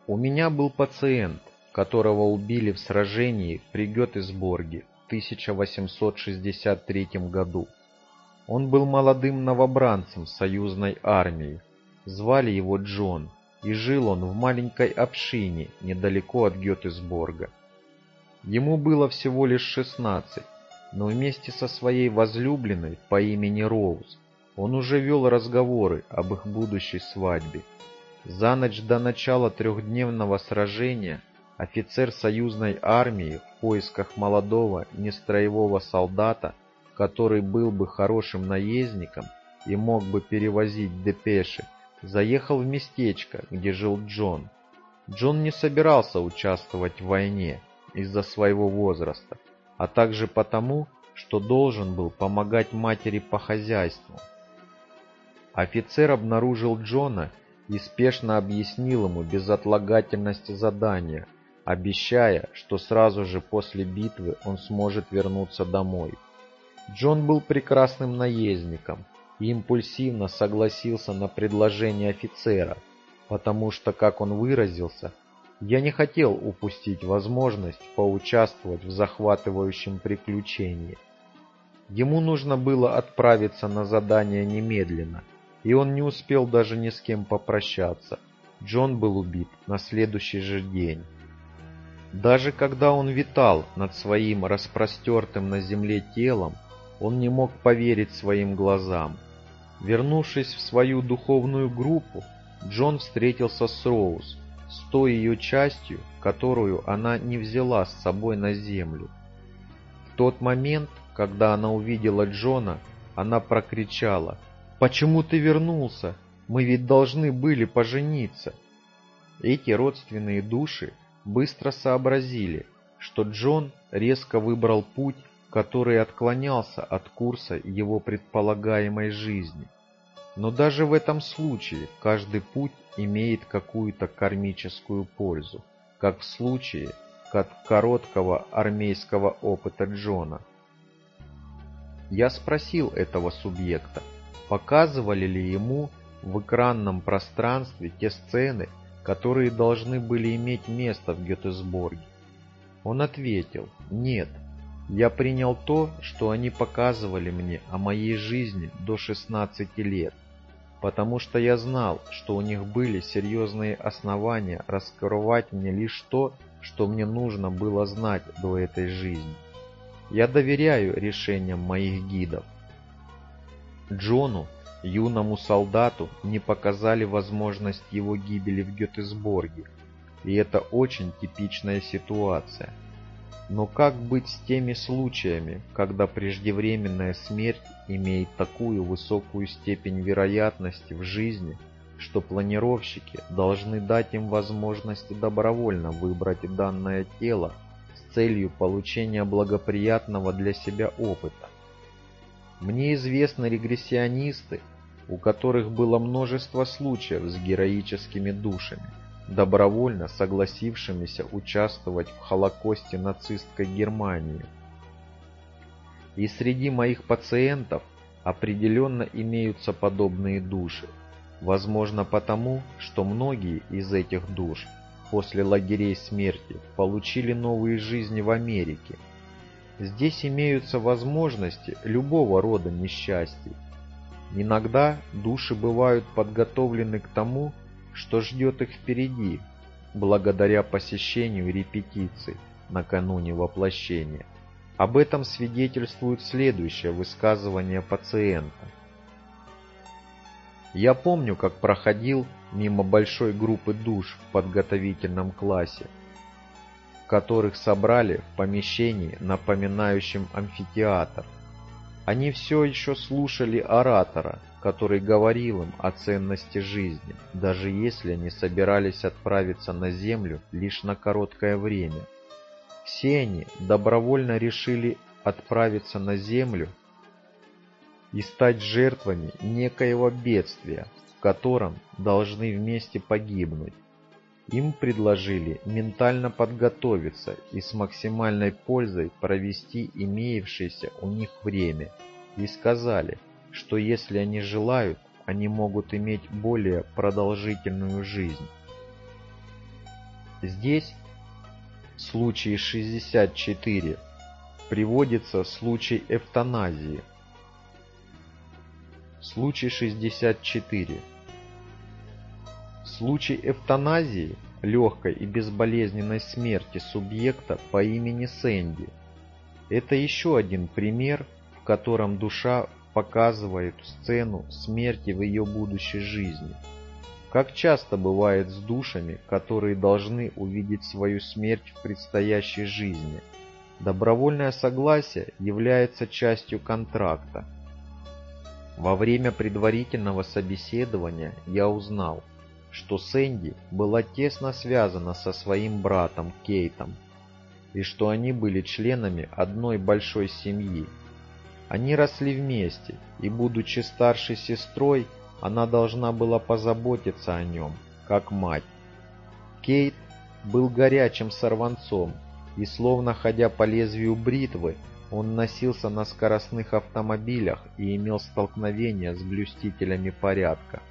У меня был пациент, которого убили в сражении при Гетесборге в 1863 году. Он был молодым новобранцем союзной армии. Звали его Джон, и жил он в маленькой общине недалеко от Гетесборга. Ему было всего лишь 16, но вместе со своей возлюбленной по имени Роуз он уже вел разговоры об их будущей свадьбе. За ночь до начала трехдневного сражения офицер союзной армии в поисках молодого нестроевого солдата, который был бы хорошим наездником и мог бы перевозить депеши, заехал в местечко, где жил Джон. Джон не собирался участвовать в войне из-за своего возраста, а также потому, что должен был помогать матери по хозяйству. Офицер обнаружил Джона и спешно объяснил ему безотлагательность задания, обещая, что сразу же после битвы он сможет вернуться домой. Джон был прекрасным наездником и импульсивно согласился на предложение офицера, потому что, как он выразился, «Я не хотел упустить возможность поучаствовать в захватывающем приключении». Ему нужно было отправиться на задание немедленно, и он не успел даже ни с кем попрощаться. Джон был убит на следующий же день. Даже когда он витал над своим распростертым на земле телом, он не мог поверить своим глазам. Вернувшись в свою духовную группу, Джон встретился с Роуз, с той ее частью, которую она не взяла с собой на землю. В тот момент, когда она увидела Джона, она прокричала: «Почему ты вернулся? Мы ведь должны были пожениться». Эти родственные души быстро сообразили, что Джон резко выбрал путь, который отклонялся от курса его предполагаемой жизни. Но даже в этом случае каждый путь имеет какую-то кармическую пользу, как в случае короткого армейского опыта Джона. Я спросил этого субъекта, показывали ли ему в экранном пространстве те сцены, которые должны были иметь место в Гетесборге. Он ответил: «Нет, я принял то, что они показывали мне о моей жизни до 16 лет, потому что я знал, что у них были серьезные основания раскрывать мне лишь то, что мне нужно было знать до этой жизни. Я доверяю решениям моих гидов». Джону, юному солдату, не показали возможность его гибели в Гетесборге, и это очень типичная ситуация. Но как быть с теми случаями, когда преждевременная смерть имеет такую высокую степень вероятности в жизни, что планировщики должны дать им возможность добровольно выбрать данное тело с целью получения благоприятного для себя опыта? Мне известны регрессионисты, у которых было множество случаев с героическими душами, добровольно согласившимися участвовать в Холокосте нацистской Германии. И среди моих пациентов определенно имеются подобные души, возможно потому, что многие из этих душ после лагерей смерти получили новые жизни в Америке. Здесь имеются возможности любого рода несчастий. Иногда души бывают подготовлены к тому, что ждет их впереди, благодаря посещению репетиций накануне воплощения. Об этом свидетельствует следующее высказывание пациента. «Я помню, как проходил мимо большой группы душ в подготовительном классе, которых собрали в помещении, напоминающем амфитеатр. Они все еще слушали оратора, который говорил им о ценности жизни, даже если они собирались отправиться на землю лишь на короткое время. Все они добровольно решили отправиться на землю и стать жертвами некоего бедствия, в котором должны вместе погибнуть. Им предложили ментально подготовиться и с максимальной пользой провести имеющееся у них время, и сказали, что если они желают, они могут иметь более продолжительную жизнь. Здесь, в случае 64, приводится случай эвтаназии. Случай 64. Случай эвтаназии, легкой и безболезненной смерти субъекта по имени Сэнди. Это еще один пример, в котором душа показывает сцену смерти в ее будущей жизни. Как часто бывает с душами, которые должны увидеть свою смерть в предстоящей жизни. Добровольное согласие является частью контракта. Во время предварительного собеседования я узнал, что Сэнди была тесно связана со своим братом Кейтом, и что они были членами одной большой семьи. Они росли вместе, и, будучи старшей сестрой, она должна была позаботиться о нем, как мать. Кейт был горячим сорванцом, и, словно ходя по лезвию бритвы, он носился на скоростных автомобилях и имел столкновения с блюстителями порядка.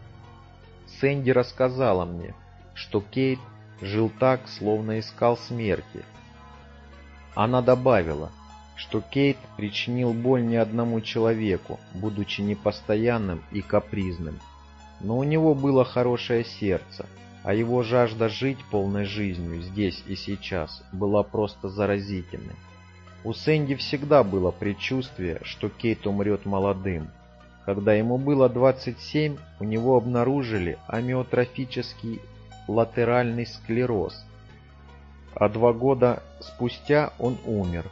Сэнди рассказала мне, что Кейт жил так, словно искал смерти. Она добавила, что Кейт причинил боль не одному человеку, будучи непостоянным и капризным. Но у него было хорошее сердце, а его жажда жить полной жизнью здесь и сейчас была просто заразительной. У Сэнди всегда было предчувствие, что Кейт умрет молодым. Когда ему было 27, у него обнаружили амиотрофический латеральный склероз, а 2 года спустя он умер.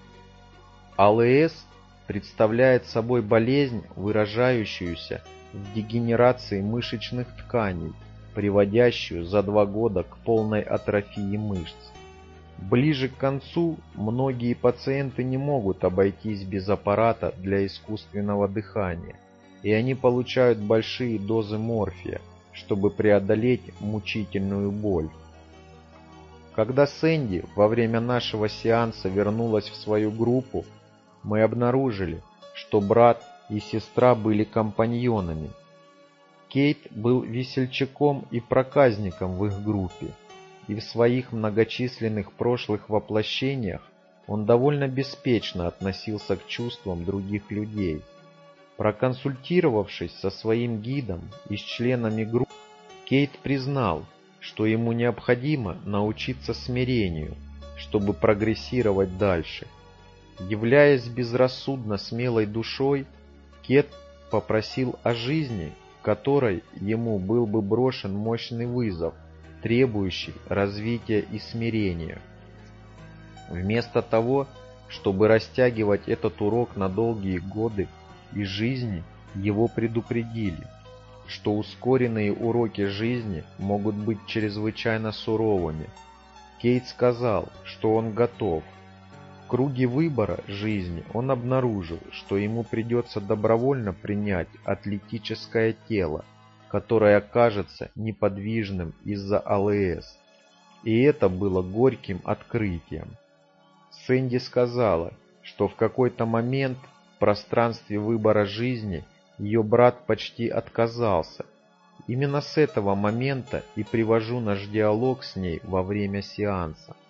АЛС представляет собой болезнь, выражающуюся в дегенерации мышечных тканей, приводящую за 2 года к полной атрофии мышц. Ближе к концу многие пациенты не могут обойтись без аппарата для искусственного дыхания, и они получают большие дозы морфия, чтобы преодолеть мучительную боль. Когда Сэнди во время нашего сеанса вернулась в свою группу, мы обнаружили, что брат и сестра были компаньонами. Кейт был весельчаком и проказником в их группе, и в своих многочисленных прошлых воплощениях он довольно беспечно относился к чувствам других людей. Проконсультировавшись со своим гидом и с членами группы, Кейт признал, что ему необходимо научиться смирению, чтобы прогрессировать дальше. Являясь безрассудно смелой душой, Кейт попросил о жизни, в которой ему был бы брошен мощный вызов, требующий развития и смирения. Вместо того, чтобы растягивать этот урок на долгие годы и жизни, его предупредили, что ускоренные уроки жизни могут быть чрезвычайно суровыми. Кейт сказал, что он готов. В круге выбора жизни он обнаружил, что ему придется добровольно принять атлетическое тело, которое окажется неподвижным из-за АЛС. И это было горьким открытием. Сэнди сказала, что в какой-то момент в пространстве выбора жизни ее брат почти отказался. Именно с этого момента и привожу наш диалог с ней во время сеанса.